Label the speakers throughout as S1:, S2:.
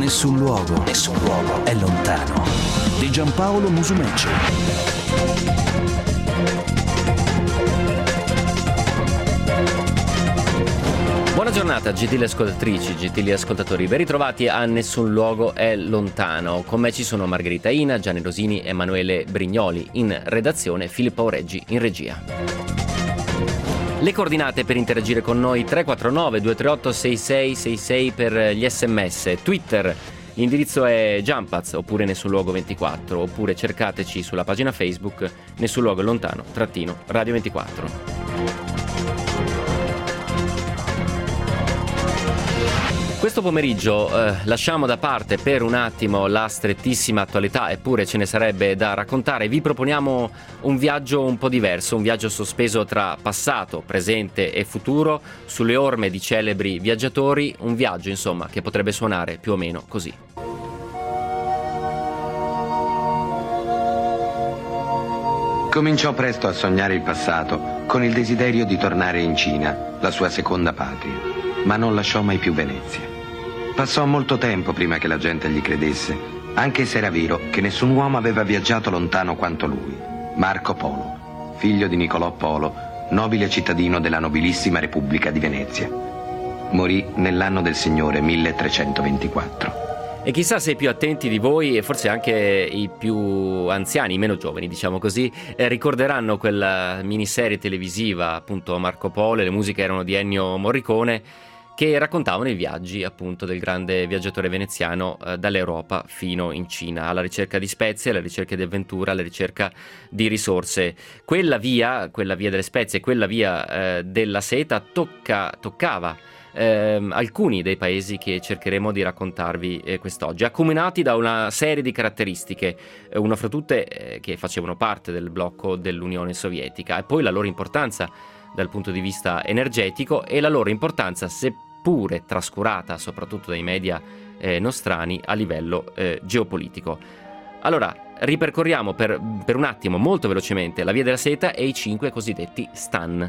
S1: Nessun luogo è lontano. Di Giampaolo Musumeci.
S2: Buona giornata, gentili ascoltatrici, gentili ascoltatori. Ben ritrovati a Nessun luogo è lontano. Con me ci sono Margherita Ina, Gianni Rosini e Emanuele Brignoli in redazione, Filippo Aureggi in regia. Le coordinate per interagire con noi: 349 238 6666 per gli sms, Twitter, l'indirizzo è Jumpaz oppure Nessun luogo 24, oppure cercateci sulla pagina Facebook Nessun luogo è lontano _Radio 24. Questo pomeriggio lasciamo da parte per un attimo la strettissima attualità, eppure ce ne sarebbe da raccontare. Vi proponiamo un viaggio un po' diverso, un viaggio sospeso tra passato, presente e futuro, sulle orme di celebri viaggiatori, un viaggio insomma che potrebbe suonare più o meno così.
S3: Cominciò presto a sognare il passato, con il desiderio di tornare in Cina, la sua seconda patria, ma non lasciò mai più Venezia. Passò molto tempo prima che la gente gli credesse, anche se era vero che nessun uomo aveva viaggiato lontano quanto lui. Marco Polo, figlio di Niccolò Polo, nobile cittadino della nobilissima Repubblica di Venezia. Morì nell'anno del Signore 1324.
S2: E chissà se i più attenti di voi, e forse anche i più anziani, i meno giovani diciamo così, ricorderanno quella miniserie televisiva, appunto Marco Polo, e le musiche erano di Ennio Morricone, che raccontavano i viaggi appunto del grande viaggiatore veneziano dall'Europa fino in Cina, alla ricerca di spezie, alla ricerca di avventura, alla ricerca di risorse. Quella via delle spezie, quella via della seta toccava alcuni dei paesi che cercheremo di raccontarvi quest'oggi, accomunati da una serie di caratteristiche, una fra tutte che facevano parte del blocco dell'Unione Sovietica, e poi la loro importanza dal punto di vista energetico e la loro importanza, seppure trascurata soprattutto dai media nostrani, a livello geopolitico. Allora, ripercorriamo per un attimo, molto velocemente, la via della seta e i 5 cosiddetti stan.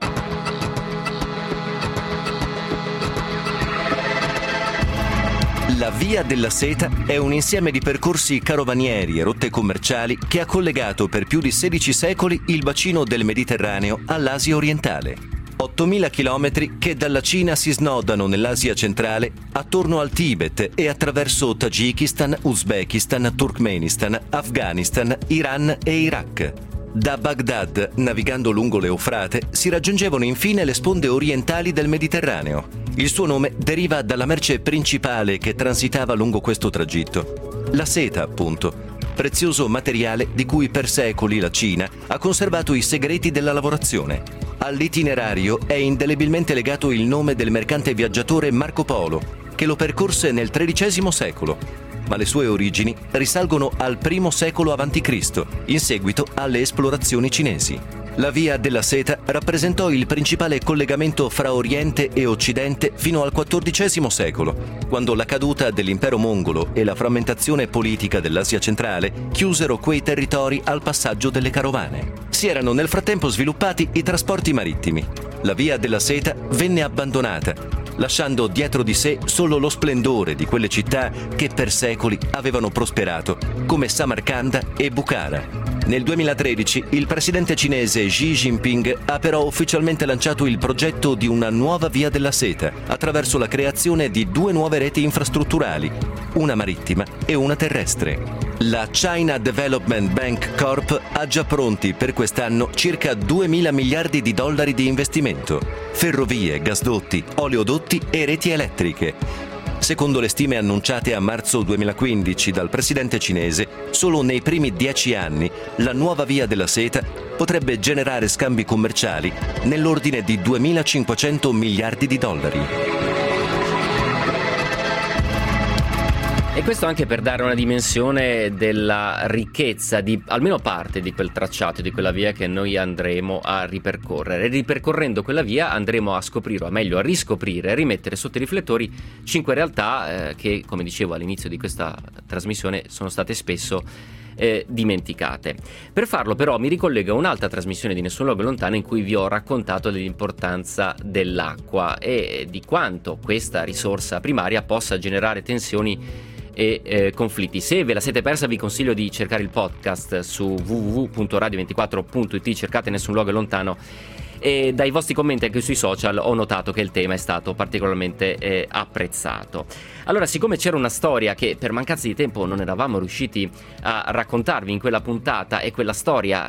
S4: La Via della Seta è un insieme di percorsi carovanieri e rotte commerciali che ha collegato per più di 16 secoli il bacino del Mediterraneo all'Asia orientale. 8.000 chilometri che dalla Cina si snodano nell'Asia centrale attorno al Tibet e attraverso Tagikistan, Uzbekistan, Turkmenistan, Afghanistan, Iran e Iraq. Da Baghdad, navigando lungo l'Eufrate, si raggiungevano infine le sponde orientali del Mediterraneo. Il suo nome deriva dalla merce principale che transitava lungo questo tragitto: la seta, appunto, prezioso materiale di cui per secoli la Cina ha conservato i segreti della lavorazione. All'itinerario è indelebilmente legato il nome del mercante viaggiatore Marco Polo, che lo percorse nel XIII secolo, ma le sue origini risalgono al I secolo a.C., in seguito alle esplorazioni cinesi. La Via della Seta rappresentò il principale collegamento fra Oriente e Occidente fino al XIV secolo, quando la caduta dell'impero mongolo e la frammentazione politica dell'Asia centrale chiusero quei territori al passaggio delle carovane. Si erano nel frattempo sviluppati i trasporti marittimi. La Via della Seta venne abbandonata, lasciando dietro di sé solo lo splendore di quelle città che per secoli avevano prosperato, come Samarcanda e Bukhara. Nel 2013 il presidente cinese Xi Jinping ha però ufficialmente lanciato il progetto di una nuova Via della Seta, attraverso la creazione di 2 nuove reti infrastrutturali, una marittima e una terrestre. La China Development Bank Corp ha già pronti per quest'anno circa 2.000 miliardi di dollari di investimento: ferrovie, gasdotti, oleodotti e reti elettriche. Secondo le stime annunciate a marzo 2015 dal presidente cinese, solo nei primi 10 anni la nuova Via della Seta potrebbe generare scambi commerciali nell'ordine di 2.500 miliardi di dollari.
S2: E questo anche per dare una dimensione della ricchezza di almeno parte di quel tracciato, di quella via che noi andremo a ripercorrere. Ripercorrendo quella via andremo a scoprire, o meglio a riscoprire, a rimettere sotto i riflettori 5 realtà che, come dicevo all'inizio di questa trasmissione, sono state spesso dimenticate. Per farlo però mi ricollego a un'altra trasmissione di Nessun Luogo Lontano in cui vi ho raccontato dell'importanza dell'acqua e di quanto questa risorsa primaria possa generare tensioni e conflitti. Se ve la siete persa vi consiglio di cercare il podcast su www.radio24.it, cercate Nessun Luogo Lontano, e dai vostri commenti anche sui social ho notato che il tema è stato particolarmente apprezzato. Allora, siccome c'era una storia che per mancanza di tempo non eravamo riusciti a raccontarvi in quella puntata, e quella storia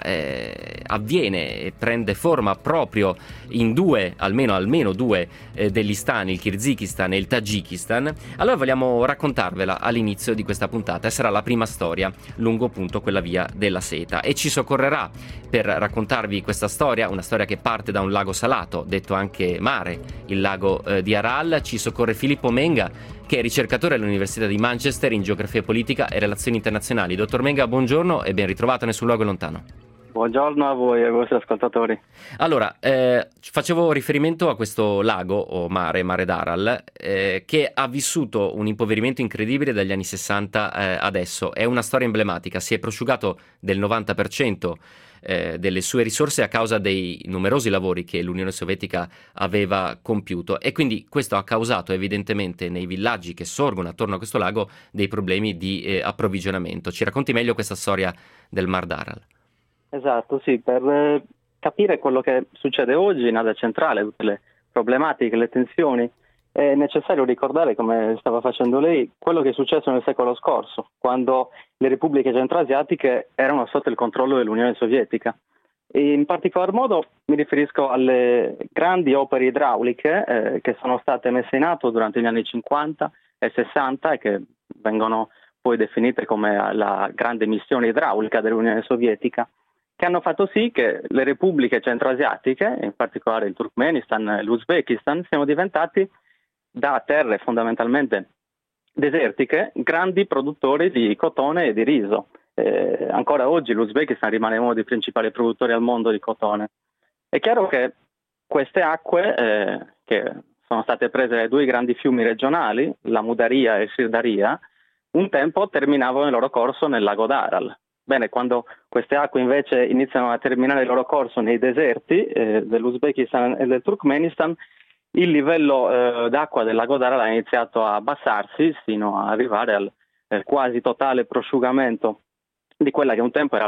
S2: avviene e prende forma proprio in due, almeno due degli stani, il Kirghizistan e il Tagikistan, allora vogliamo raccontarvela all'inizio di questa puntata, e sarà la prima storia lungo appunto quella via della seta, e ci soccorrerà per raccontarvi questa storia, una storia che parte da un lago salato, detto anche mare, il lago di Aral. Ci soccorre Filippo Menga, che è ricercatore all'Università di Manchester in geografia politica e relazioni internazionali. Dottor Menga, buongiorno e ben ritrovato a Nessun Luogo Lontano.
S5: Buongiorno a voi e ai vostri ascoltatori.
S2: Allora, facevo riferimento a questo lago o mare d'Aral, che ha vissuto un impoverimento incredibile dagli anni 60 adesso. È una storia emblematica, si è prosciugato del 90% delle sue risorse a causa dei numerosi lavori che l'Unione Sovietica aveva compiuto, e quindi questo ha causato evidentemente nei villaggi che sorgono attorno a questo lago dei problemi di approvvigionamento. Ci racconti meglio questa storia del Mar d'Aral?
S5: Esatto, sì, per capire quello che succede oggi in Asia centrale, tutte le problematiche, le tensioni, è necessario ricordare, come stava facendo lei, quello che è successo nel secolo scorso, quando le repubbliche centroasiatiche erano sotto il controllo dell'Unione Sovietica. E in particolar modo mi riferisco alle grandi opere idrauliche che sono state messe in atto durante gli anni 50 e 60 e che vengono poi definite come la grande missione idraulica dell'Unione Sovietica, che hanno fatto sì che le repubbliche centroasiatiche, in particolare il Turkmenistan e l'Uzbekistan, siano diventati, da terre fondamentalmente desertiche, grandi produttori di cotone e di riso. Ancora oggi l'Uzbekistan rimane uno dei principali produttori al mondo di cotone. È chiaro che queste acque, che sono state prese dai due grandi fiumi regionali, la Mudaria e il Sirdaria, un tempo terminavano il loro corso nel lago d'Aral. Bene, quando queste acque invece iniziano a terminare il loro corso nei deserti dell'Uzbekistan e del Turkmenistan, il livello d'acqua del lago d'Aral ha iniziato a abbassarsi fino ad arrivare al quasi totale prosciugamento di quella che un tempo era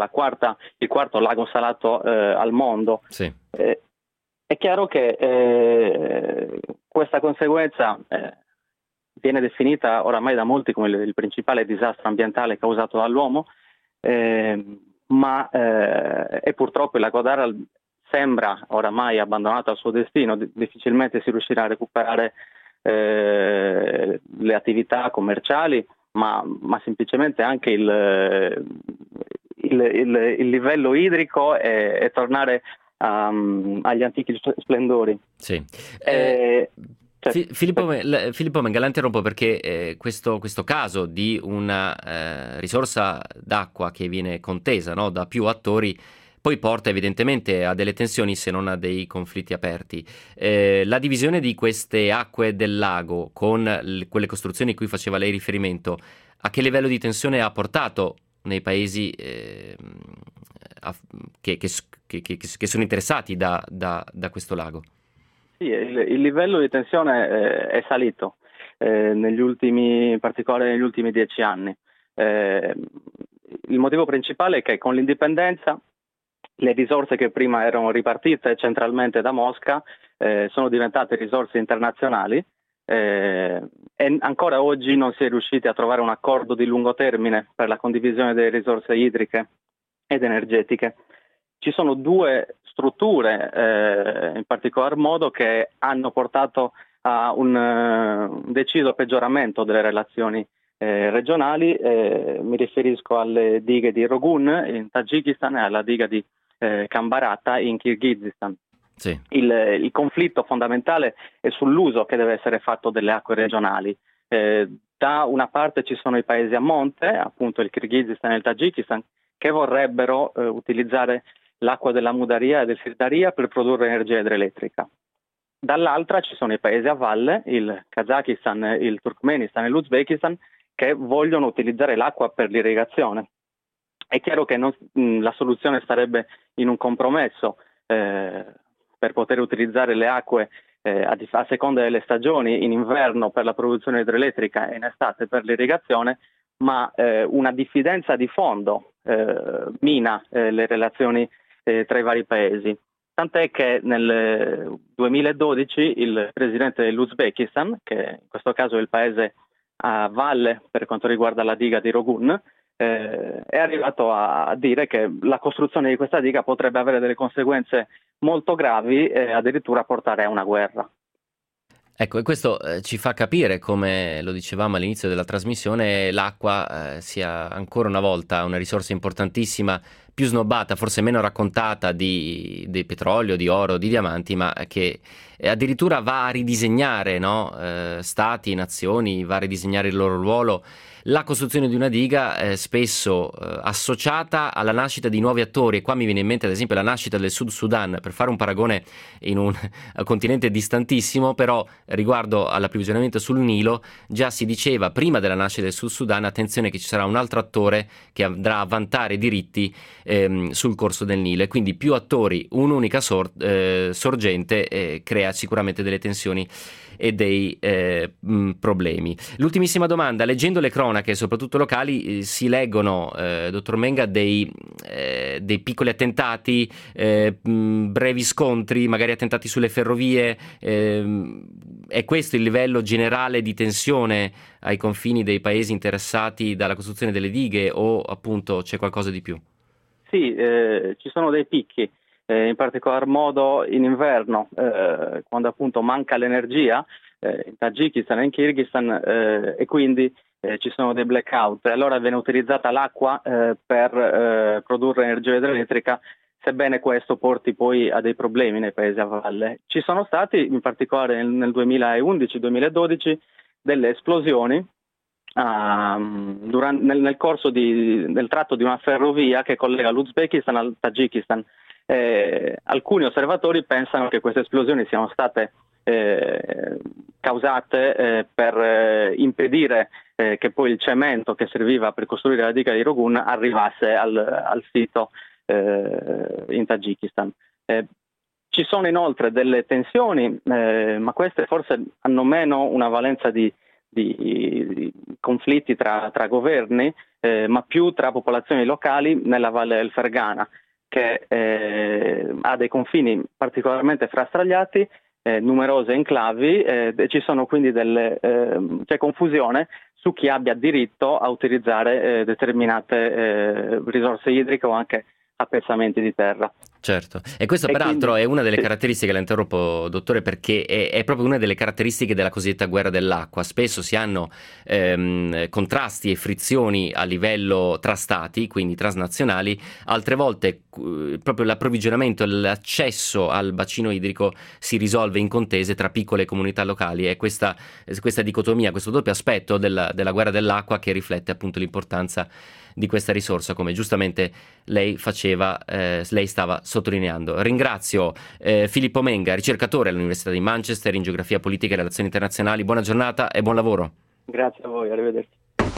S5: il quarto lago salato al mondo.
S2: Sì.
S5: È chiaro che questa conseguenza viene definita oramai da molti come il principale disastro ambientale causato dall'uomo, ma purtroppo il lago d'Aral sembra oramai abbandonato al suo destino. Difficilmente si riuscirà a recuperare le attività commerciali, ma semplicemente anche il livello idrico e tornare agli antichi splendori.
S2: Sì. Filippo Menga, la interrompo perché questo caso di una risorsa d'acqua che viene contesa, no, da più attori poi porta evidentemente a delle tensioni, se non a dei conflitti aperti. La divisione di queste acque del lago con quelle costruzioni a cui faceva lei riferimento, a che livello di tensione ha portato nei paesi che sono interessati da questo lago?
S5: Sì, il livello di tensione è salito in particolare negli ultimi 10 anni. Il motivo principale è che con l'indipendenza le risorse che prima erano ripartite centralmente da Mosca sono diventate risorse internazionali e ancora oggi non si è riusciti a trovare un accordo di lungo termine per la condivisione delle risorse idriche ed energetiche. Ci sono due strutture, in particolar modo, che hanno portato a un deciso peggioramento delle relazioni regionali. Mi riferisco alle dighe di Rogun in Tagikistan e alla diga di Kambarata in Kirghizistan.
S2: Sì.
S5: Il conflitto fondamentale è sull'uso che deve essere fatto delle acque regionali. Da una parte ci sono i paesi a monte, appunto il Kirghizistan e il Tagikistan, che vorrebbero utilizzare l'acqua della Mudaria e del Sirdaria per produrre energia idroelettrica. Dall'altra ci sono i paesi a valle, il Kazakistan, il Turkmenistan e l'Uzbekistan, che vogliono utilizzare l'acqua per l'irrigazione. È chiaro che la soluzione sarebbe in un compromesso per poter utilizzare le acque a seconda delle stagioni, in inverno per la produzione idroelettrica e in estate per l'irrigazione, ma una diffidenza di fondo mina le relazioni tra i vari paesi. Tant'è che nel 2012 il presidente dell'Uzbekistan, che in questo caso è il paese a valle per quanto riguarda la diga di Rogun, è arrivato a dire che la costruzione di questa diga potrebbe avere delle conseguenze molto gravi e addirittura portare a una guerra.
S2: Ecco, e questo ci fa capire, come lo dicevamo all'inizio della trasmissione, l'acqua sia ancora una volta una risorsa importantissima, più snobbata, forse meno raccontata di petrolio, di oro, di diamanti, ma che addirittura va a ridisegnare, no? Stati, nazioni, va a ridisegnare il loro ruolo. La costruzione di una diga spesso associata alla nascita di nuovi attori, e qua mi viene in mente ad esempio la nascita del Sud Sudan, per fare un paragone in un continente distantissimo, però riguardo all'approvvigionamento sul Nilo già si diceva prima della nascita del Sud Sudan: attenzione che ci sarà un altro attore che andrà a vantare diritti sul corso del Nilo, e quindi più attori, un'unica sorgente crea sicuramente delle tensioni e dei problemi. L'ultimissima domanda: leggendo le cronache, soprattutto locali, si leggono, dottor Menga, dei piccoli attentati, brevi scontri, magari attentati sulle ferrovie. È questo il livello generale di tensione ai confini dei paesi interessati dalla costruzione delle dighe, o appunto c'è qualcosa di più?
S5: Sì, ci sono dei picchi. In particolar modo in inverno, quando appunto manca l'energia in Tagikistan e in Kirghizistan, e quindi ci sono dei blackout. Allora viene utilizzata l'acqua per produrre energia idroelettrica, sebbene questo porti poi a dei problemi nei paesi a valle. Ci sono stati, in particolare nel 2011-2012, delle esplosioni nel corso del tratto di una ferrovia che collega l'Uzbekistan al Tagikistan. Alcuni osservatori pensano che queste esplosioni siano state causate per impedire che poi il cemento che serviva per costruire la diga di Rogun arrivasse al sito in Tagikistan. Ci sono inoltre delle tensioni, ma queste forse hanno meno una valenza di conflitti tra governi, ma più tra popolazioni locali nella Valle del Fergana, che ha dei confini particolarmente frastagliati, numerose enclavi, ci sono quindi c'è confusione su chi abbia diritto a utilizzare determinate risorse idriche o anche appezzamenti di terra.
S2: Certo, e questo peraltro è una delle caratteristiche, la interrompo dottore, perché è proprio una delle caratteristiche della cosiddetta guerra dell'acqua. Spesso si hanno contrasti e frizioni a livello tra stati, quindi transnazionali, altre volte proprio l'approvvigionamento, l'accesso al bacino idrico si risolve in contese tra piccole comunità locali. È questa dicotomia, questo doppio aspetto della guerra dell'acqua che riflette appunto l'importanza di questa risorsa, come giustamente lei stava sottolineando. Ringrazio Filippo Menga, ricercatore all'Università di Manchester in geografia politica e relazioni internazionali. Buona giornata e buon lavoro.
S5: Grazie a voi, arrivederci.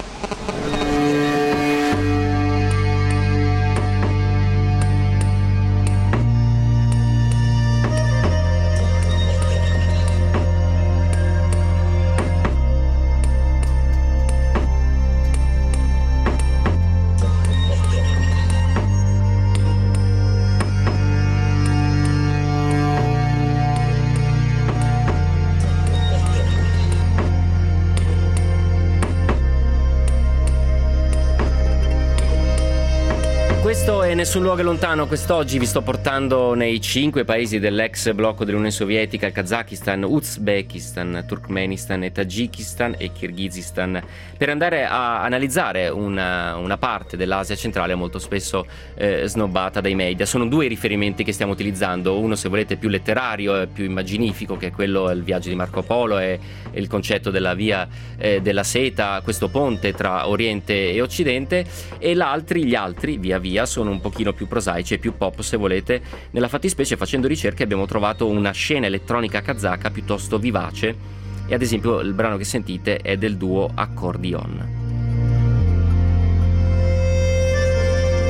S2: Questo è Nessun luogo è lontano. Quest'oggi vi sto portando nei 5 paesi dell'ex blocco dell'Unione Sovietica: il Kazakistan, Uzbekistan, Turkmenistan e Tagikistan e Kirghizistan, per andare a analizzare una parte dell'Asia centrale molto spesso snobbata dai media. Sono 2 i riferimenti che stiamo utilizzando, uno se volete più letterario e più immaginifico, che è quello del viaggio di Marco Polo e il concetto della via della seta, questo ponte tra Oriente e Occidente, e gli altri via via sono un pochino più prosaici e più pop, se volete. Nella fattispecie, facendo ricerche, abbiamo trovato una scena elettronica kazaka piuttosto vivace, e ad esempio il brano che sentite è del duo Accordion.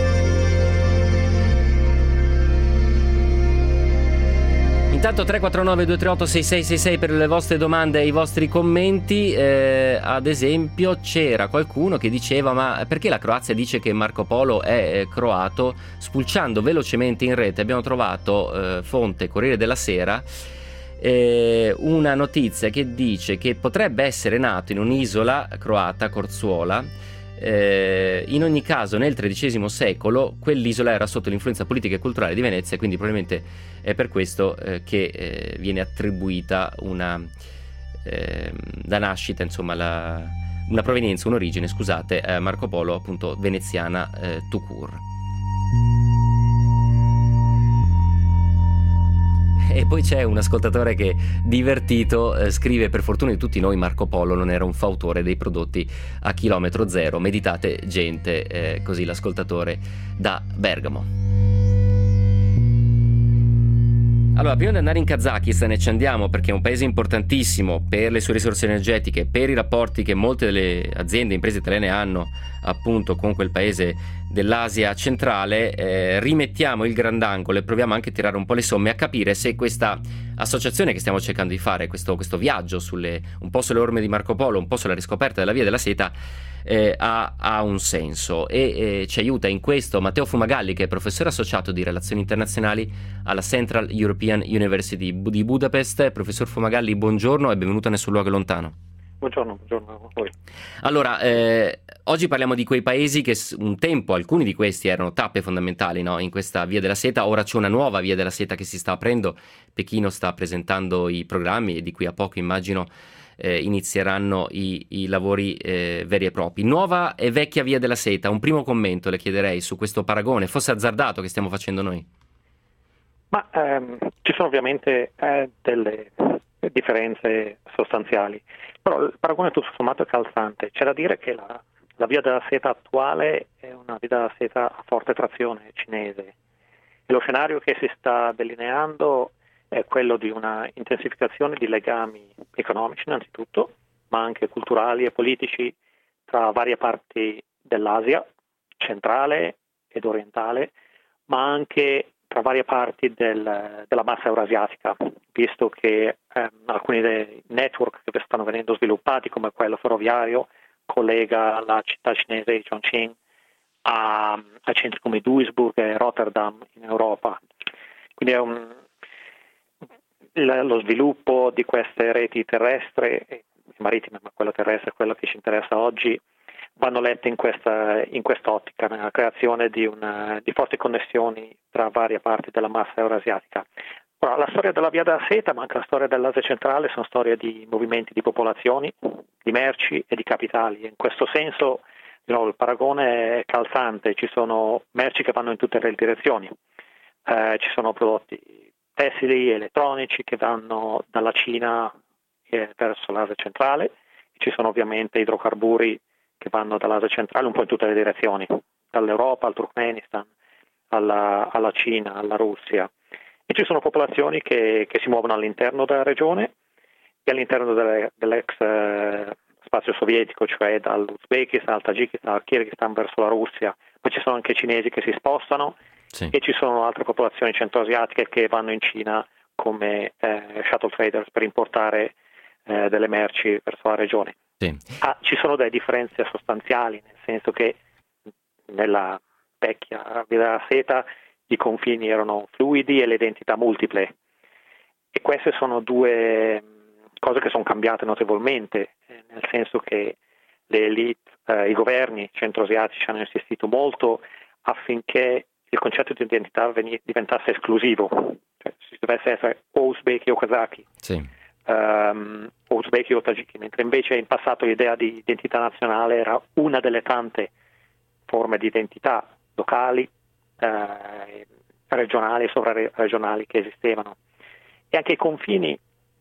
S2: Intanto 349-238-6666 per le vostre domande e i vostri commenti. Ad esempio c'era qualcuno che diceva: ma perché la Croazia dice che Marco Polo è croato? Spulciando velocemente in rete abbiamo trovato, fonte Corriere della Sera, una notizia che dice che potrebbe essere nato in un'isola croata, Corzuola. In ogni caso nel XIII secolo quell'isola era sotto l'influenza politica e culturale di Venezia, quindi probabilmente è per questo che viene attribuita una da nascita, insomma, una provenienza, un'origine, scusate, Marco Polo, appunto veneziana tout court. E poi c'è un ascoltatore che, divertito, scrive: per fortuna di tutti noi Marco Polo non era un fautore dei prodotti a chilometro zero. Meditate, gente. Così l'ascoltatore da Bergamo. Allora, prima di andare in Kazakistan, e ci andiamo perché è un paese importantissimo per le sue risorse energetiche, per i rapporti che molte delle aziende e imprese italiane hanno appunto con quel paese dell'Asia centrale, rimettiamo il grandangolo e proviamo anche a tirare un po' le somme, a capire se questa associazione che stiamo cercando di fare, questo viaggio un po' sulle orme di Marco Polo, un po' sulla riscoperta della Via della Seta, ha un senso, e ci aiuta in questo Matteo Fumagalli, che è professore associato di relazioni internazionali alla Central European University di Budapest. Professor Fumagalli, buongiorno e benvenuto a Nessun Luogo Lontano.
S6: Buongiorno a voi.
S2: Allora, oggi parliamo di quei paesi che un tempo, alcuni di questi erano tappe fondamentali, no, in questa Via della Seta. Ora c'è una nuova Via della Seta che si sta aprendo. Pechino sta presentando i programmi e di qui a poco, immagino, inizieranno i lavori veri e propri. Nuova e vecchia Via della Seta. Un primo commento le chiederei su questo paragone, fosse azzardato, che stiamo facendo noi.
S6: Ma ci sono ovviamente delle differenze sostanziali, però il paragone tutto sommato è calzante. C'è da dire che la Via della Seta attuale è una Via della Seta a forte trazione cinese, e lo scenario che si sta delineando è quello di una intensificazione di legami economici innanzitutto, ma anche culturali e politici tra varie parti dell'Asia centrale ed orientale, ma anche tra varie parti della massa eurasiatica, visto che alcuni dei network che stanno venendo sviluppati, come quello ferroviario, collega la città cinese di Chongqing a centri come Duisburg e Rotterdam in Europa. Quindi lo sviluppo di queste reti terrestri e marittime, ma quella terrestre è quella che ci interessa oggi, vanno lette in quest'ottica, nella creazione di forti connessioni tra varie parti della massa eurasiatica. Ora, la storia della Via della Seta, ma anche la storia dell'Asia centrale, sono storie di movimenti di popolazioni, di merci e di capitali. In questo senso, il paragone è calzante. Ci sono merci che vanno in tutte le direzioni. Ci sono prodotti tessili, elettronici che vanno dalla Cina verso l'Asia centrale. Ci sono ovviamente idrocarburi che vanno dall'Asia centrale un po' in tutte le direzioni, dall'Europa al Turkmenistan, alla Cina, alla Russia. E ci sono popolazioni che si muovono all'interno della regione e all'interno dell'ex spazio sovietico, cioè dall'Uzbekistan al Tagikistan al Kirghizistan verso la Russia. Poi ci sono anche cinesi che si spostano, sì, e ci sono altre popolazioni centroasiatiche che vanno in Cina come shuttle traders per importare delle merci verso la regione. Sì. Ci sono delle differenze sostanziali, nel senso che nella vecchia Via della Seta i confini erano fluidi e le identità multiple, e queste sono due cose che sono cambiate notevolmente, nel senso che le elite, i governi centroasiatici hanno insistito molto affinché il concetto di identità diventasse esclusivo, cioè si dovesse essere o uzbeki o kazaki, sì, o uzbeki o tagiki, mentre invece in passato l'idea di identità nazionale era una delle tante forme di identità locali, regionali e sovraregionali che esistevano. E anche i confini,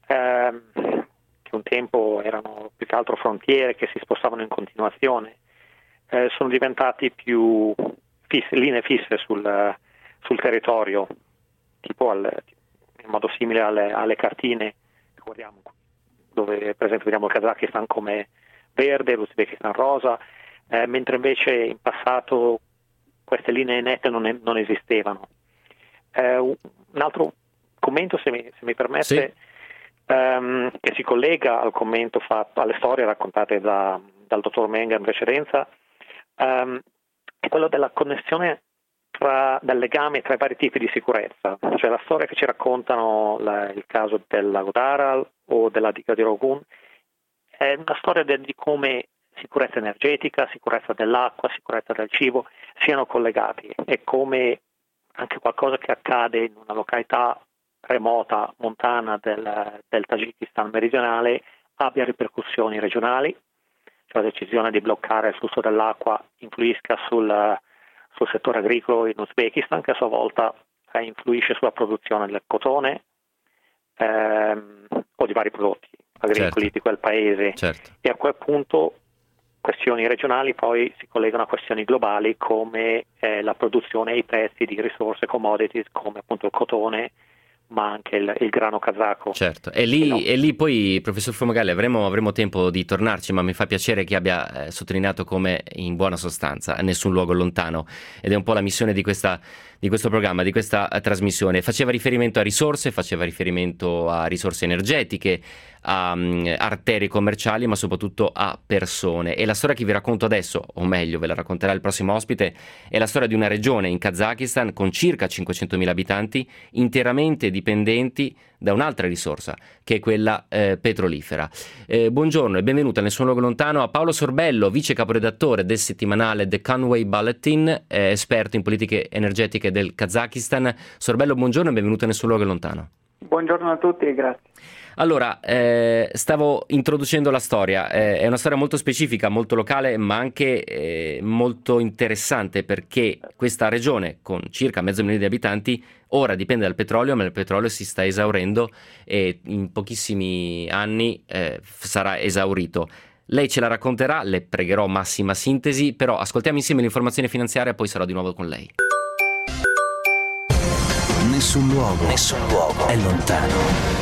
S6: che un tempo erano più che altro frontiere che si spostavano in continuazione, sono diventati più linee fisse sul territorio, tipo in modo simile alle cartine che guardiamo, dove per esempio vediamo il Kazakistan come verde, l'Uzbekistan rosa, mentre invece in passato queste linee nette non esistevano. Un altro commento, se mi permette,
S2: sì.
S6: Che si collega al commento fatto, alle storie raccontate dal dottor Menga in precedenza, è quello della connessione del legame tra i vari tipi di sicurezza, cioè la storia che ci raccontano il caso del lago d'Aral o della diga di Rogun è una storia di come sicurezza energetica, sicurezza dell'acqua, sicurezza del cibo siano collegati e come anche qualcosa che accade in una località remota, montana del Tagikistan meridionale abbia ripercussioni regionali, cioè la decisione di bloccare il flusso dell'acqua influisca sul settore agricolo in Uzbekistan, che a sua volta influisce sulla produzione del cotone o di vari prodotti agricoli, certo, di quel paese,
S2: certo.
S6: E a quel punto questioni regionali poi si collegano a questioni globali come la produzione e i prezzi di risorse, commodities come appunto il cotone, ma anche il grano kazako.
S2: Certo, e lì poi, professor Fumagalli, avremo tempo di tornarci, ma mi fa piacere che abbia sottolineato come, in buona sostanza, nessun luogo lontano, ed è un po' la missione di questo programma, di questa trasmissione. Faceva riferimento a risorse energetiche, a arterie commerciali, ma soprattutto a persone. E la storia che vi racconto adesso, o meglio ve la racconterà il prossimo ospite, è la storia di una regione in Kazakistan con circa 500.000 abitanti interamente dipendenti da un'altra risorsa, che è quella petrolifera. Buongiorno e benvenuto a Nessun Luogo Lontano a Paolo Sorbello, vice caporedattore del settimanale The Conway Bulletin, esperto in politiche energetiche del Kazakistan. Sorbello, buongiorno e benvenuto a Nessun Luogo Lontano.
S5: Buongiorno a tutti e grazie.
S2: Allora, stavo introducendo la storia, è una storia molto specifica, molto locale, ma anche molto interessante, perché questa regione con circa 500.000 di abitanti ora dipende dal petrolio, ma il petrolio si sta esaurendo e in pochissimi anni sarà esaurito. Lei ce la racconterà, le pregherò massima sintesi, però ascoltiamo insieme l'informazione finanziaria, poi sarò di nuovo con lei.
S1: Nessun luogo è lontano.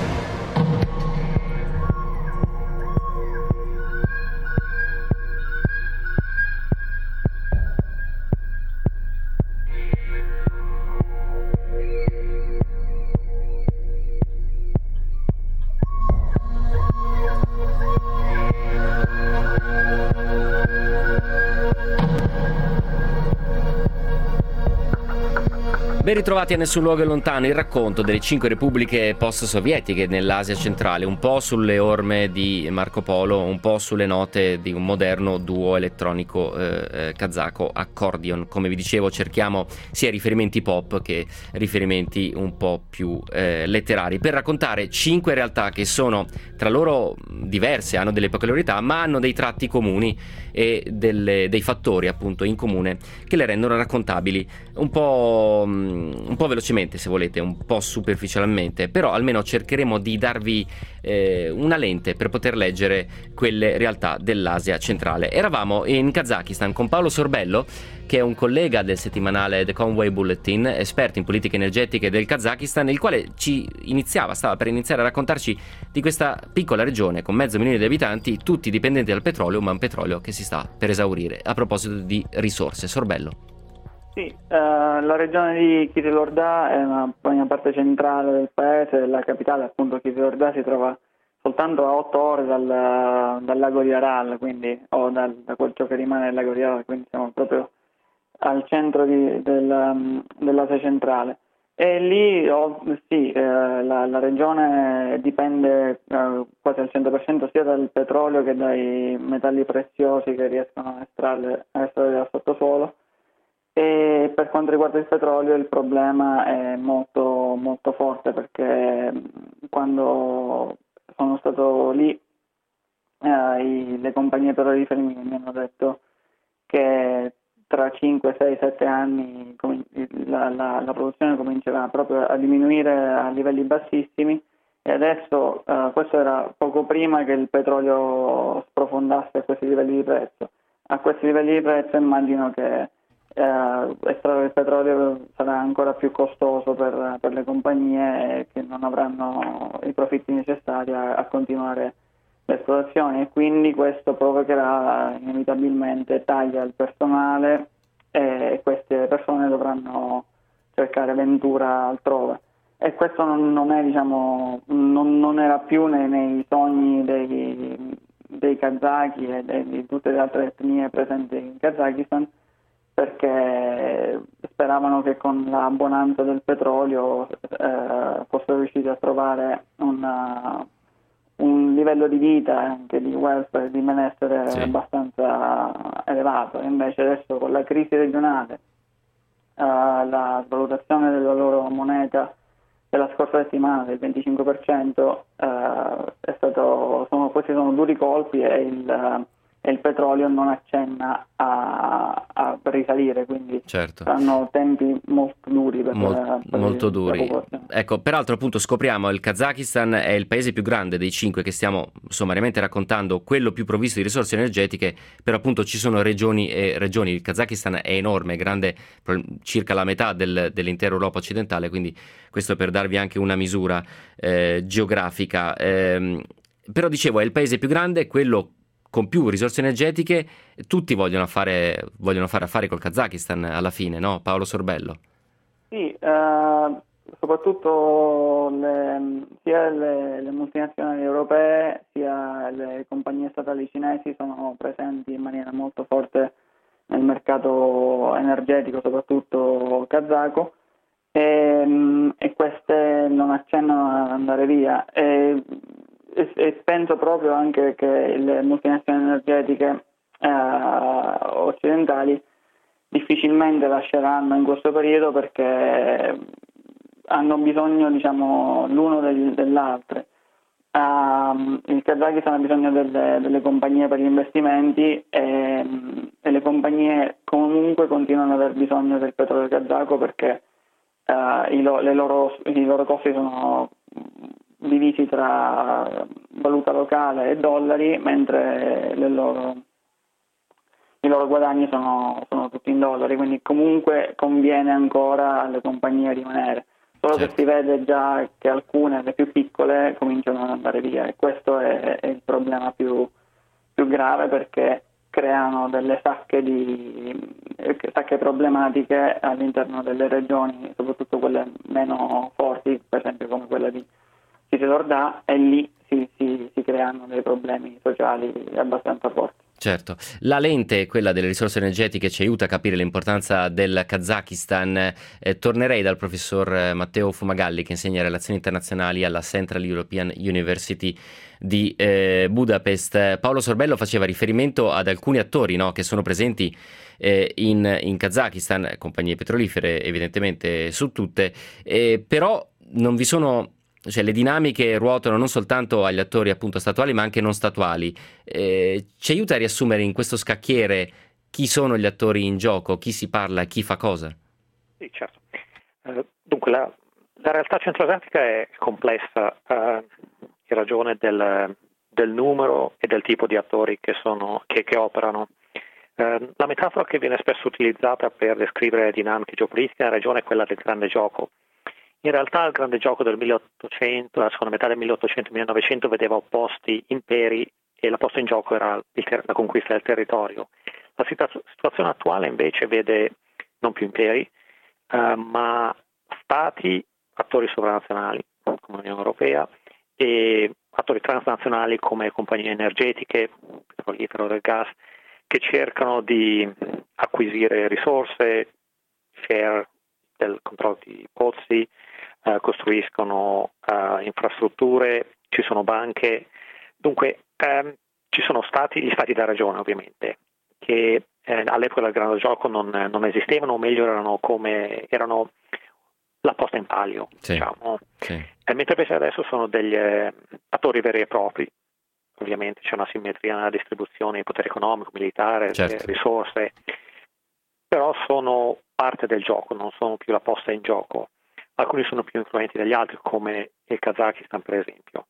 S2: Ben ritrovati a Nessun Luogo è Lontano, il racconto delle 5 repubbliche post-sovietiche nell'Asia centrale, un po' sulle orme di Marco Polo, un po' sulle note di un moderno duo elettronico kazako Accordion. Come vi dicevo, cerchiamo sia riferimenti pop che riferimenti un po' più letterari, per raccontare 5 realtà che sono tra loro diverse, hanno delle peculiarità, ma hanno dei tratti comuni e dei fattori appunto in comune che le rendono raccontabili un po' velocemente, se volete, un po' superficialmente, però almeno cercheremo di darvi una lente per poter leggere quelle realtà dell'Asia centrale. Eravamo in Kazakistan con Paolo Sorbello, che è un collega del settimanale The Conway Bulletin, esperto in politiche energetiche del Kazakistan, il quale stava per iniziare a raccontarci di questa piccola regione con 500.000 di abitanti, tutti dipendenti dal petrolio, ma un petrolio che si sta per esaurire. A proposito di risorse, Sorbello.
S5: Sì, la regione di Kyzyl-Orda è una parte centrale del paese, la capitale appunto Kyzyl-Orda si trova soltanto a 8 ore dal lago di Aral, quindi, o da quel che rimane del lago di Aral, quindi siamo proprio al centro dell'Asia centrale. E lì la regione dipende quasi al 100% sia dal petrolio che dai metalli preziosi che riescono a estrarre dal sottosuolo. E per quanto riguarda il petrolio il problema è molto, molto forte, perché quando sono stato lì le compagnie petrolifere mi hanno detto che tra 5, 6, 7 anni la produzione comincerà proprio a diminuire a livelli bassissimi, e adesso questo era poco prima che il petrolio sprofondasse a questi livelli di prezzo. A questi livelli di prezzo immagino che estrarre il petrolio sarà ancora più costoso per le compagnie che non avranno i profitti necessari a continuare l'esplorazione, e quindi questo provocherà inevitabilmente tagli al personale e queste persone dovranno cercare ventura altrove.
S7: e questo non è, diciamo, non era più nei sogni dei kazaki e di tutte le altre etnie presenti in Kazakistan, perché speravano che con la bonanza del petrolio fossero riusciti a trovare un livello di vita, anche di welfare, di benessere abbastanza elevato. E invece adesso, con la crisi regionale, la svalutazione della loro moneta della scorsa settimana del 25%, questi sono duri colpi, e il petrolio non accenna a risalire, quindi saranno tempi molto duri per
S2: molto duri.
S7: La
S2: ecco, peraltro appunto scopriamo il Kazakistan è il paese più grande dei 5 che stiamo sommariamente raccontando, quello più provvisto di risorse energetiche, però appunto ci sono regioni e regioni. Il Kazakistan è enorme, è grande circa la metà dell'intera Europa occidentale, quindi questo per darvi anche una misura geografica. Però dicevo, è il paese più grande, quello con più risorse energetiche. Tutti vogliono fare affari col Kazakistan alla fine, no? Paolo Sorbello.
S7: Sì, soprattutto sia le multinazionali europee sia le compagnie statali cinesi sono presenti in maniera molto forte nel mercato energetico, soprattutto kazako, e queste non accennano ad andare via. E penso proprio anche che le multinazionali energetiche occidentali difficilmente lasceranno in questo periodo, perché hanno bisogno, diciamo, l'uno dell'altro. Il Kazakistan ha bisogno delle compagnie per gli investimenti, e le compagnie comunque continuano ad aver bisogno del petrolio kazako, perché i loro costi sono divisi tra valuta locale e dollari, mentre i loro guadagni sono tutti in dollari, quindi comunque conviene ancora alle compagnie rimanere. Solo che si vede già che alcune, le più piccole, cominciano ad andare via, e questo è il problema più grave, perché creano delle sacche problematiche all'interno delle regioni, soprattutto quelle meno forti, per esempio come quella di Cisgiordania, e lì si creano dei problemi sociali abbastanza forti.
S2: Certo, la lente, quella delle risorse energetiche, ci aiuta a capire l'importanza del Kazakistan. Tornerei dal professor Matteo Fumagalli, che insegna relazioni internazionali alla Central European University di Budapest. Paolo Sorbello faceva riferimento ad alcuni attori, no, che sono presenti in Kazakistan, compagnie petrolifere evidentemente su tutte, però non vi sono... Cioè, le dinamiche ruotano non soltanto agli attori appunto statuali, ma anche non statuali. Ci aiuta a riassumere in questo scacchiere chi sono gli attori in gioco, chi si parla, chi fa cosa?
S6: Sì, certo. Dunque, la realtà centroasiatica è complessa in ragione del numero e del tipo di attori che operano. La metafora che viene spesso utilizzata per descrivere le dinamiche geopolitiche nella regione è quella del grande gioco. In realtà il grande gioco del 1800, la seconda metà del 1800-1900, vedeva opposti imperi, e la posta in gioco era la conquista del territorio. La situazione attuale invece vede non più imperi, ma stati, attori sovranazionali come l'Unione Europea, e attori transnazionali come compagnie energetiche, petrolifero, del gas, che cercano di acquisire risorse, share del controllo di pozzi, costruiscono infrastrutture, ci sono banche. Dunque ci sono gli stati da regione, ovviamente, che all'epoca del grande gioco non esistevano, o meglio erano la posta in palio, diciamo. Mentre invece adesso sono degli attori veri e propri. Ovviamente c'è una simmetria nella distribuzione di potere economico, militare, risorse, però sono parte del gioco, non sono più la posta in gioco. Alcuni sono più influenti degli altri, come il Kazakistan per esempio.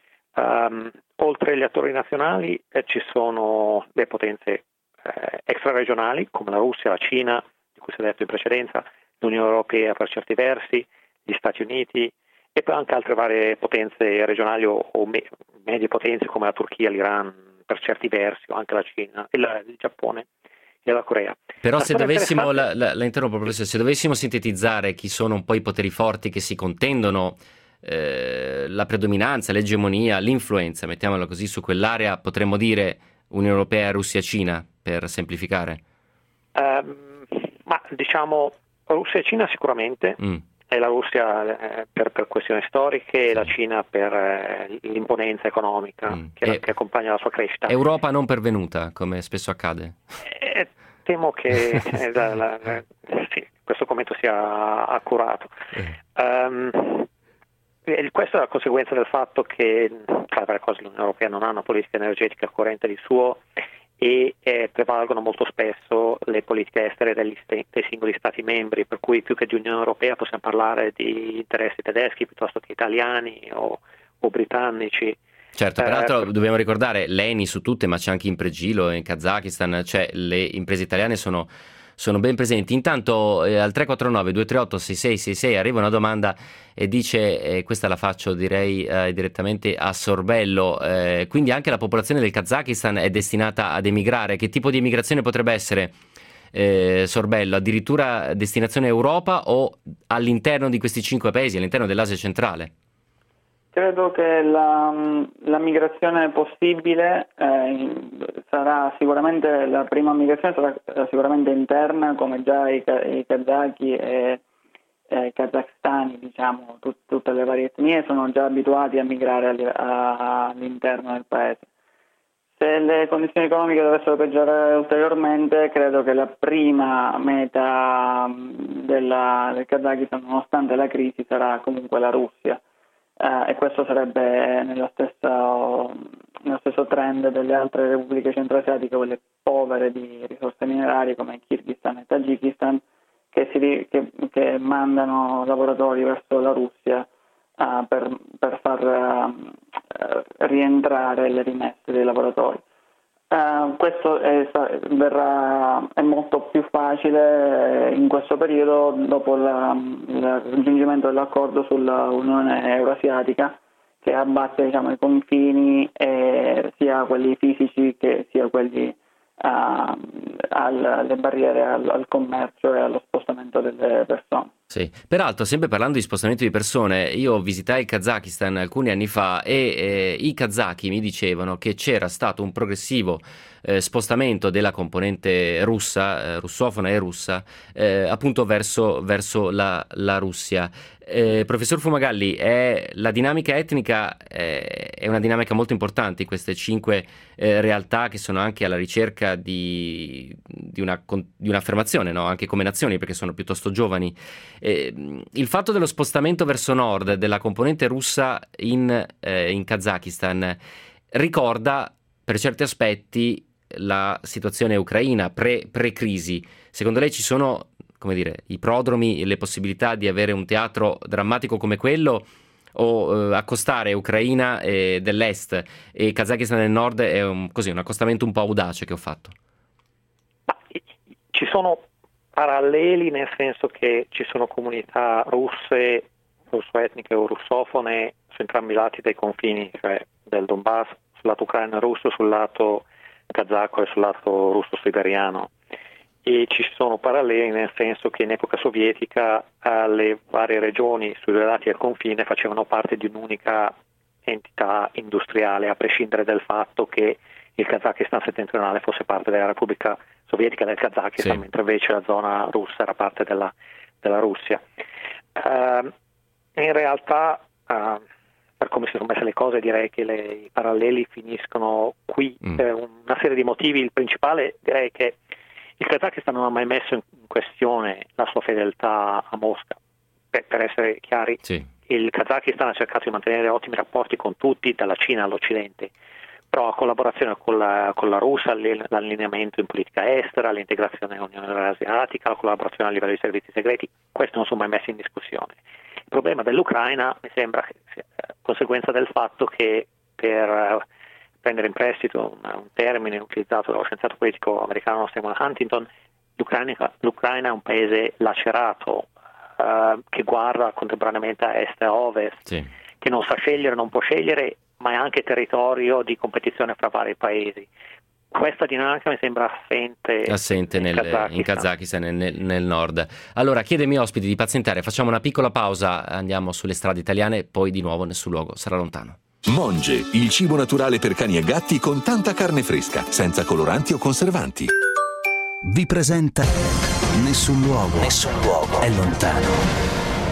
S6: Oltre agli attori nazionali ci sono le potenze extraregionali, come la Russia, la Cina, di cui si è detto in precedenza, l'Unione Europea per certi versi, gli Stati Uniti, e poi anche altre varie potenze regionali o medie potenze come la Turchia, l'Iran per certi versi, o anche la Cina e il Giappone, della Corea.
S2: Però se dovessimo, la interrompo professore, se dovessimo sintetizzare chi sono un po' i poteri forti che si contendono la predominanza, l'egemonia, l'influenza, mettiamola così, su quell'area, potremmo dire Unione Europea, Russia, Cina, per semplificare?
S6: Ma diciamo Russia e Cina sicuramente, e la Russia per questioni storiche e la Cina per l'imponenza economica che accompagna la sua crescita.
S2: Europa non pervenuta, come spesso accade?
S6: Temo che sì, questo commento sia accurato. Questa è la conseguenza del fatto che, tra le varie cose, l'Unione Europea non ha una politica energetica coerente di suo e prevalgono molto spesso le politiche estere dei singoli Stati membri, per cui più che di Unione Europea possiamo parlare di interessi tedeschi piuttosto che italiani o britannici.
S2: Certo, peraltro dobbiamo ricordare l'ENI su tutte, ma c'è anche in Pregilo, in Kazakistan, cioè le imprese italiane sono ben presenti. Intanto al 349-238-6666 arriva una domanda e dice, questa la faccio direi direttamente a Sorbello, quindi anche la popolazione del Kazakistan è destinata ad emigrare. Che tipo di emigrazione potrebbe essere, Sorbello? Addirittura destinazione Europa o all'interno di questi 5 paesi, all'interno dell'Asia centrale?
S7: Credo che la migrazione possibile sarà sicuramente, la prima migrazione sarà sicuramente interna, come già i kazaki e i kazakstani, diciamo, tutte le varie etnie sono già abituati a migrare all'interno del paese. Se le condizioni economiche dovessero peggiorare ulteriormente, credo che la prima meta del Kazakistan, nonostante la crisi, sarà comunque la Russia. E questo sarebbe nello stesso trend delle altre repubbliche centroasiatiche, quelle povere di risorse minerarie come Kirghizistan e Tagikistan, che mandano lavoratori verso la Russia per far rientrare le rimesse dei lavoratori. Questo è molto più facile in questo periodo dopo il raggiungimento dell'accordo sulla Unione Eurasiatica, che abbatte, diciamo, i confini sia quelli fisici che sia quelli alle barriere al commercio e allo spostamento delle persone.
S2: Sì. Peraltro, sempre parlando di spostamento di persone, io visitai il Kazakistan alcuni anni fa e i kazaki mi dicevano che c'era stato un progressivo spostamento della componente russa, russofona e russa, appunto verso la Russia. Professor Fumagalli, la dinamica etnica è una dinamica molto importante in queste 5 realtà che sono anche alla ricerca di un'affermazione, no? Anche come nazioni, perché sono piuttosto giovani. Il fatto dello spostamento verso nord della componente russa in Kazakistan ricorda per certi aspetti la situazione ucraina pre-crisi. Secondo lei ci sono, come dire, i prodromi e le possibilità di avere un teatro drammatico come quello, o accostare Ucraina dell'est e Kazakistan del nord è un accostamento un po' audace che ho fatto?
S6: Ma ci sono paralleli, nel senso che ci sono comunità russe, russo-etniche o russofone su entrambi i lati dei confini, cioè del Donbass sul lato ucraino e russo, sul lato kazako e sul lato russo-siberiano. E ci sono paralleli nel senso che in epoca sovietica le varie regioni sui due lati del confine facevano parte di un'unica entità industriale, a prescindere dal fatto che il Kazakistan settentrionale fosse parte della Repubblica Sovietica del Kazakistan, sì, mentre invece la zona russa era parte della Russia. In realtà, per come si sono messe le cose, direi che i paralleli finiscono qui per una serie di motivi. Il principale, direi che il Kazakistan non ha mai messo in questione la sua fedeltà a Mosca. Per essere chiari, sì, il Kazakistan ha cercato di mantenere ottimi rapporti con tutti, dalla Cina all'Occidente, però a collaborazione con la Russia, l'allineamento in politica estera, l'integrazione nell'Unione Eurasiatica, la collaborazione a livello di servizi segreti, questi non sono mai messi in discussione. Il problema dell'Ucraina mi sembra che sia conseguenza del fatto che, per prendere in prestito un termine utilizzato dallo scienziato politico americano Samuel Huntington, l'Ucraina è un paese lacerato, che guarda contemporaneamente a est e a ovest, sì, che non sa scegliere, non può scegliere, ma è anche territorio di competizione fra vari paesi. questa dinamica mi sembra assente
S2: in Kazakistan, nel nord. Allora, chiede ai miei ospiti di pazientare, facciamo una piccola pausa, andiamo sulle strade italiane, poi di nuovo Nessun Luogo sarà lontano.
S8: Monge, il cibo naturale per cani e gatti con tanta carne fresca, senza coloranti o conservanti.
S1: Vi presenta Nessun Luogo è lontano.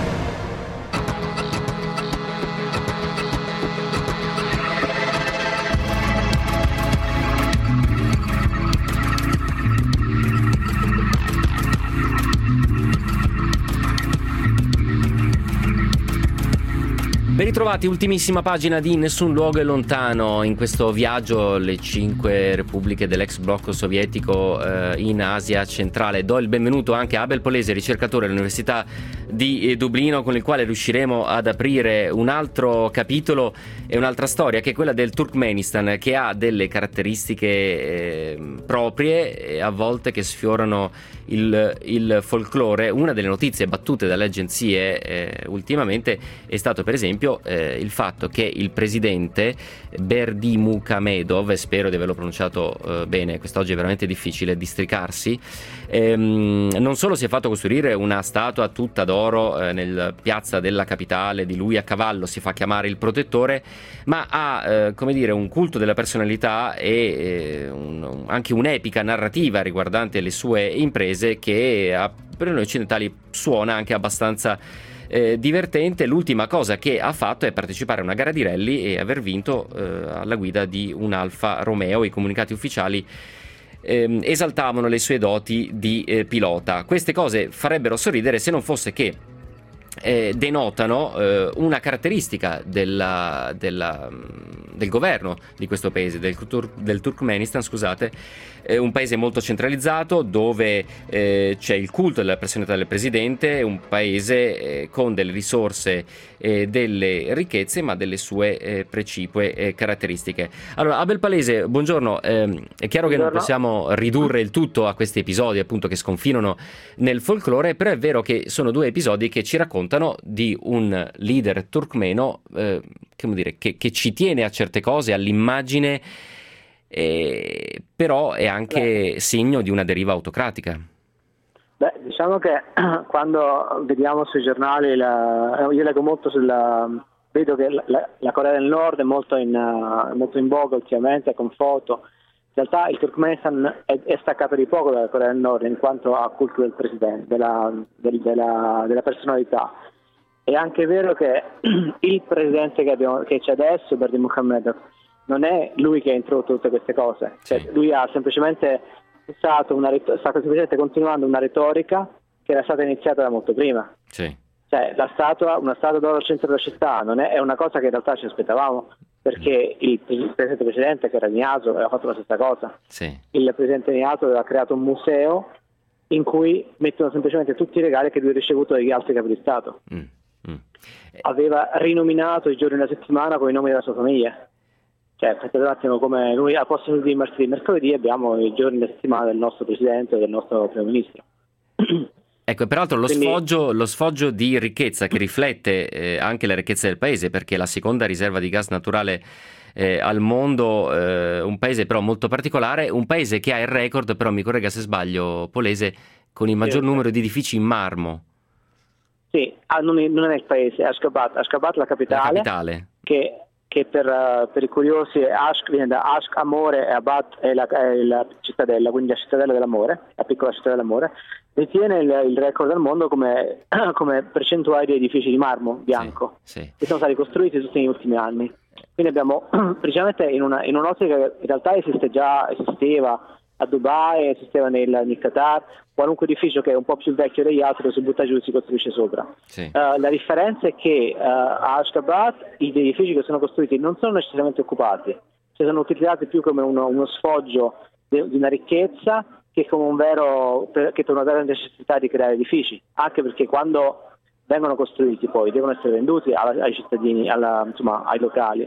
S2: Ben ritrovati, ultimissima pagina di Nessun Luogo è lontano. In questo viaggio le 5 repubbliche dell'ex blocco sovietico in Asia centrale. Do il benvenuto anche a Abel Polese, ricercatore all'Università di Dublino, con il quale riusciremo ad aprire un altro capitolo e un'altra storia, che è quella del Turkmenistan, che ha delle caratteristiche proprie e a volte che sfiorano il folklore. Una delle notizie battute dalle agenzie ultimamente è stato per esempio il fatto che il presidente Berdimuhamedov, spero di averlo pronunciato bene, quest'oggi è veramente difficile districarsi, non solo si è fatto costruire una statua tutta d'oro nel piazza della capitale di lui a cavallo, si fa chiamare il protettore, ma ha come dire un culto della personalità e anche un'epica narrativa riguardante le sue imprese che per noi occidentali suona anche abbastanza divertente. L'ultima cosa che ha fatto è partecipare a una gara di rally e aver vinto alla guida di un Alfa Romeo. I comunicati ufficiali esaltavano le sue doti di pilota. Queste cose farebbero sorridere se non fosse che denotano una caratteristica del governo di questo paese, del Turkmenistan, scusate, un paese molto centralizzato dove c'è il culto della personalità del presidente, un paese con delle risorse e delle ricchezze, ma delle sue precipue caratteristiche. Allora, Abel Polese, buongiorno. È chiaro che non possiamo ridurre il tutto a questi episodi appunto che sconfinano nel folklore, però è vero che sono due episodi che ci raccontano di un leader turkmeno che ci tiene a certe cose, all'immagine, però è anche segno di una deriva autocratica.
S9: Beh, diciamo che quando vediamo sui giornali, io leggo molto vedo che la Corea del Nord è molto in voga ultimamente, con foto. In realtà il Turkmenistan è staccato di poco dalla Corea del Nord in quanto a culto del presidente, della personalità. È anche vero che il presidente che c'è adesso, Berdimuhamedov, non è lui che ha introdotto tutte queste cose.
S2: Sì.
S9: Cioè, lui ha semplicemente sta semplicemente continuando una retorica che era stata iniziata da molto prima.
S2: Sì.
S9: Cioè, una statua d'oro al centro della città è una cosa che in realtà ci aspettavamo, perché il presidente precedente, che era Niazo, aveva fatto la stessa cosa.
S2: Sì.
S9: Il presidente Niazo aveva creato un museo in cui mettono semplicemente tutti i regali che lui ha ricevuto dagli altri capi di Stato. Aveva rinominato i giorni della settimana con i nomi della sua famiglia. Cioè, pensate un attimo, come noi al posto di martedì e mercoledì abbiamo i giorni della settimana del nostro presidente e del nostro primo ministro.
S2: Ecco, peraltro lo sfoggio di ricchezza che riflette anche la ricchezza del paese, perché la seconda riserva di gas naturale al mondo, un paese però molto particolare, un paese che ha il record, però mi corregga se sbaglio, Polese, con il maggior numero di edifici in marmo.
S9: Sì, non è il paese, è Ashgabat, la capitale. Che per i curiosi viene da Ashk, amore, e Abad è la cittadella, quindi la cittadella dell'amore, la piccola città dell'amore. Detiene il record del mondo come percentuale di edifici di marmo bianco,
S2: sì.
S9: Che sono stati costruiti tutti negli ultimi anni. Quindi abbiamo precisamente in un'ottica che in realtà esisteva a Dubai, esisteva nel Qatar, qualunque edificio che è un po' più vecchio degli altri lo si butta giù e si costruisce sopra.
S2: Sì.
S9: La differenza è che a Ashgabat gli edifici che sono costruiti non sono necessariamente occupati, cioè sono utilizzati più come uno sfoggio di una ricchezza che come per una vera necessità di creare edifici, anche perché quando vengono costruiti poi devono essere venduti ai cittadini, ai locali.
S2: Sì.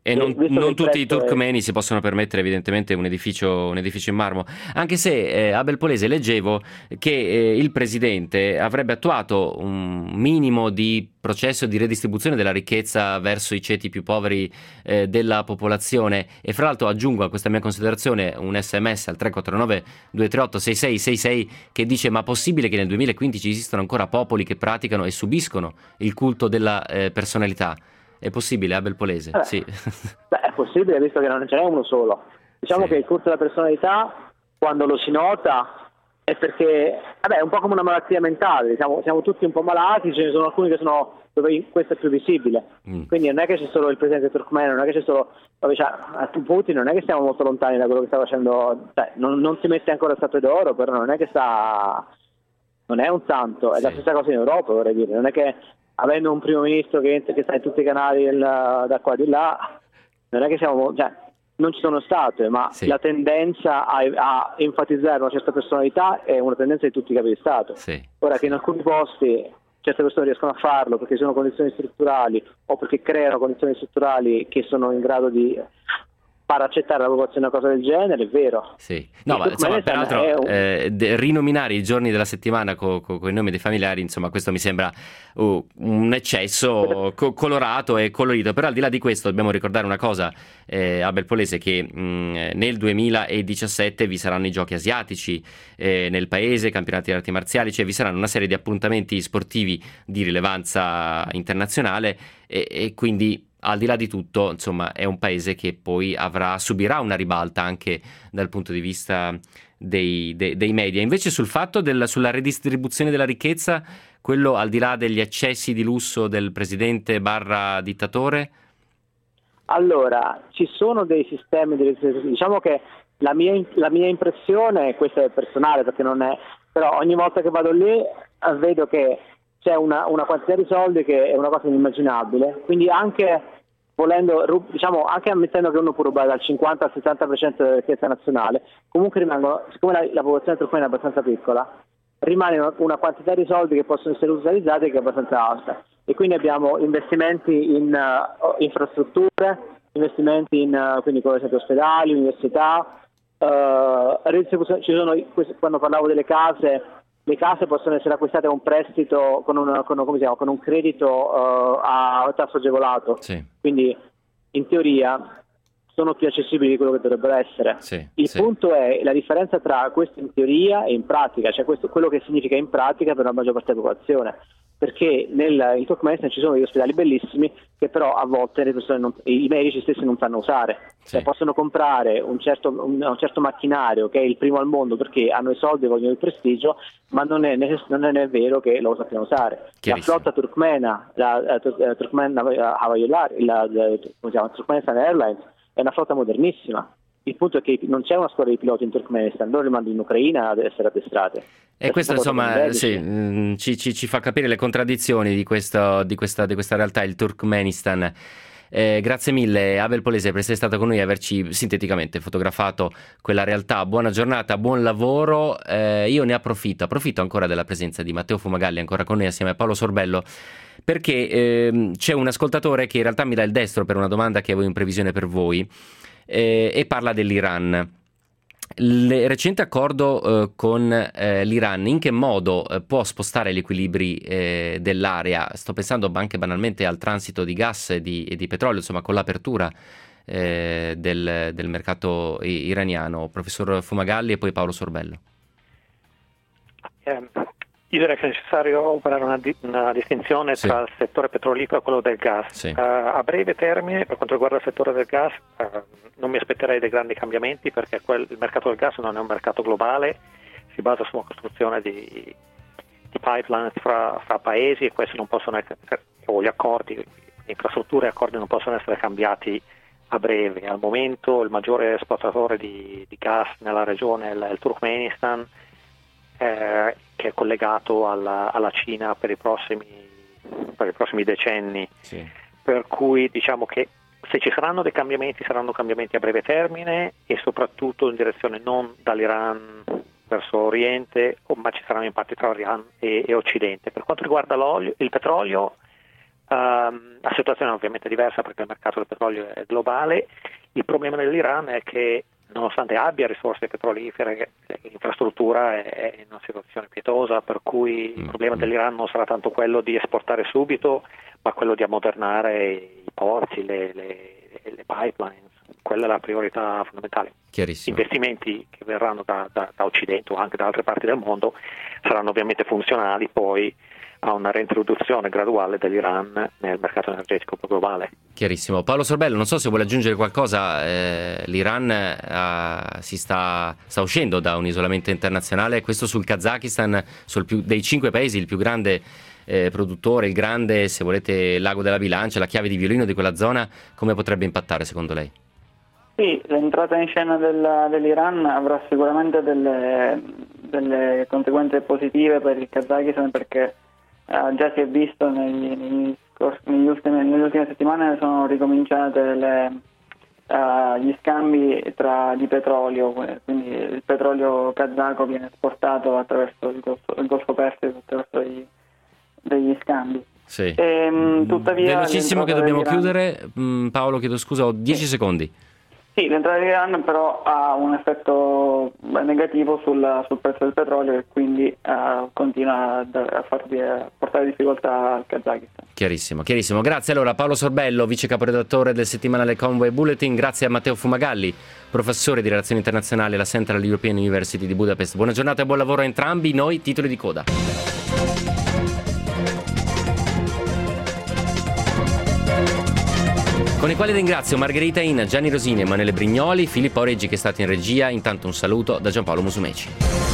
S2: E non tutti i turkmeni si possono permettere evidentemente un edificio in marmo, anche se Abel Polese leggevo che il presidente avrebbe attuato un minimo di processo di redistribuzione della ricchezza verso i ceti più poveri della popolazione, e fra l'altro aggiungo a questa mia considerazione un SMS al 349 238 6666 che dice: ma possibile che nel 2015 esistano ancora popoli che praticano e subiscono il culto della personalità? È possibile, Abel Polese? Sì.
S9: Beh, è possibile, visto che non ce n'è uno solo. Diciamo che il culto della personalità, quando lo si nota, è perché è un po' come una malattia mentale, siamo tutti un po' malati, ce ne sono alcuni che sono dove questo è più visibile. Quindi non è che c'è solo il presidente turkmeno, non è che c'è solo Putin, non è che stiamo molto lontani da quello che sta facendo, non si mette ancora il statue d'oro, però non è che non è un santo, è la stessa cosa in Europa, vorrei dire, non è che avendo un primo ministro che sta in tutti i canali da qua e di là, non è che non ci sono statue, ma la tendenza a enfatizzare una certa personalità è una tendenza di tutti i capi di Stato. Ora che in alcuni posti certe persone riescono a farlo perché ci sono condizioni strutturali o perché creano condizioni strutturali che sono in grado di far accettare alla popolazione una cosa del genere, è vero.
S2: No, ma insomma, peraltro rinominare i giorni della settimana con i nomi dei familiari, insomma, questo mi sembra un eccesso colorato e colorito. Però al di là di questo dobbiamo ricordare una cosa, Abel Polese, che nel 2017 vi saranno i giochi asiatici nel paese, campionati di arti marziali, cioè vi saranno una serie di appuntamenti sportivi di rilevanza internazionale e quindi al di là di tutto, insomma, è un paese che poi subirà una ribalta anche dal punto di vista dei media. Invece sul fatto sulla redistribuzione della ricchezza, quello al di là degli eccessi di lusso del presidente / dittatore?
S9: Allora, ci sono dei sistemi diciamo che la mia impressione, questa è personale perché non è, però ogni volta che vado lì vedo che c'è una quantità di soldi che è una cosa inimmaginabile, quindi anche anche ammettendo che uno può rubare dal 50 al 60% della ricchezza nazionale, comunque rimangono, siccome la popolazione turkmena è abbastanza piccola, rimane una quantità di soldi che possono essere utilizzati che è abbastanza alta, e quindi abbiamo investimenti in infrastrutture, investimenti in quindi come esempio ospedali, università, ci sono, quando parlavo delle case, le case possono essere acquistate a un prestito con un credito a tasso agevolato, quindi in teoria sono più accessibili di quello che dovrebbero essere. Il punto è la differenza tra questo in teoria e in pratica, cioè quello che significa in pratica per la maggior parte della popolazione, perché in Turkmenistan ci sono degli ospedali bellissimi che però a volte le persone i medici stessi non sanno usare, cioè possono comprare un certo macchinario che è il primo al mondo perché hanno i soldi e vogliono il prestigio, ma non è vero che lo sappiano usare. La flotta turkmena, la Turkmenistan Airlines, è una flotta modernissima. Il punto è che non c'è una scuola di piloti in Turkmenistan, loro li mandano in Ucraina ad essere addestrate.
S2: E questo insomma ci fa capire le contraddizioni di questa realtà, il Turkmenistan. Grazie mille Abel Polese per essere stato con noi e averci sinteticamente fotografato quella realtà. Buona giornata, buon lavoro. Io ne approfitto ancora della presenza di Matteo Fumagalli ancora con noi assieme a Paolo Sorbello, perché c'è un ascoltatore che in realtà mi dà il destro per una domanda che avevo in previsione per voi e parla dell'Iran. Il recente accordo con l'Iran in che modo può spostare gli equilibri dell'area? Sto pensando anche banalmente al transito di gas e di petrolio, insomma, con l'apertura del mercato iraniano. Professor Fumagalli e poi Paolo Sorbello.
S6: Io direi che è necessario operare una distinzione tra il settore petrolifero e quello del gas. A breve termine, per quanto riguarda il settore del gas, non mi aspetterei dei grandi cambiamenti perché il mercato del gas non è un mercato globale, si basa sulla costruzione di pipeline fra paesi e questi non possono essere, o gli accordi, infrastrutture e accordi non possono essere cambiati a breve. Al momento il maggiore esportatore di gas nella regione è il Turkmenistan, che è collegato alla Cina per i prossimi decenni, per cui diciamo che se ci saranno dei cambiamenti saranno cambiamenti a breve termine e soprattutto in direzione non dall'Iran verso Oriente, ma ci saranno impatti tra Iran e Occidente. Per quanto riguarda il petrolio, La situazione è ovviamente diversa perché il mercato del petrolio è globale. Il problema dell'Iran è che nonostante abbia risorse petrolifere, l'infrastruttura è in una situazione pietosa, per cui il problema dell'Iran non sarà tanto quello di esportare subito, ma quello di ammodernare i porti, le pipeline. Quella è la priorità fondamentale.
S2: Chiarissimo.
S6: Investimenti che verranno da Occidente o anche da altre parti del mondo saranno ovviamente funzionali poi a una reintroduzione graduale dell'Iran nel mercato energetico globale.
S2: Chiarissimo. Paolo Sorbello, non so se vuole aggiungere qualcosa. L'Iran si sta uscendo da un isolamento internazionale, questo sul Kazakistan, dei 5 paesi il più grande produttore, il grande, se volete, l'ago della bilancia, la chiave di violino di quella zona. Come potrebbe impattare secondo lei?
S7: Sì, l'entrata in scena dell'Iran avrà sicuramente delle conseguenze positive per il Kazakistan, perché già si è visto nelle ultime settimane sono ricominciate gli scambi di petrolio, quindi il petrolio kazako viene esportato attraverso il Golfo Persico, attraverso degli scambi.
S2: Sì.
S7: Tuttavia,
S2: velocissimo che dobbiamo chiudere. Paolo, chiedo scusa, ho 10 secondi.
S7: Sì, l'entrata dell'Iran però ha un effetto negativo sul prezzo del petrolio e quindi continua a portare difficoltà al Kazakistan.
S2: Chiarissimo. Grazie allora Paolo Sorbello, vice caporedattore del settimanale Convoy Bulletin. Grazie a Matteo Fumagalli, professore di relazioni internazionali alla Central European University di Budapest. Buona giornata e buon lavoro a entrambi. Noi titoli di coda. Con i quali ringrazio Margherita Ina, Gianni Rosini, Emanuele Brignoli, Filippo Reggi che è stato in regia. Intanto un saluto da Giampaolo Musumeci.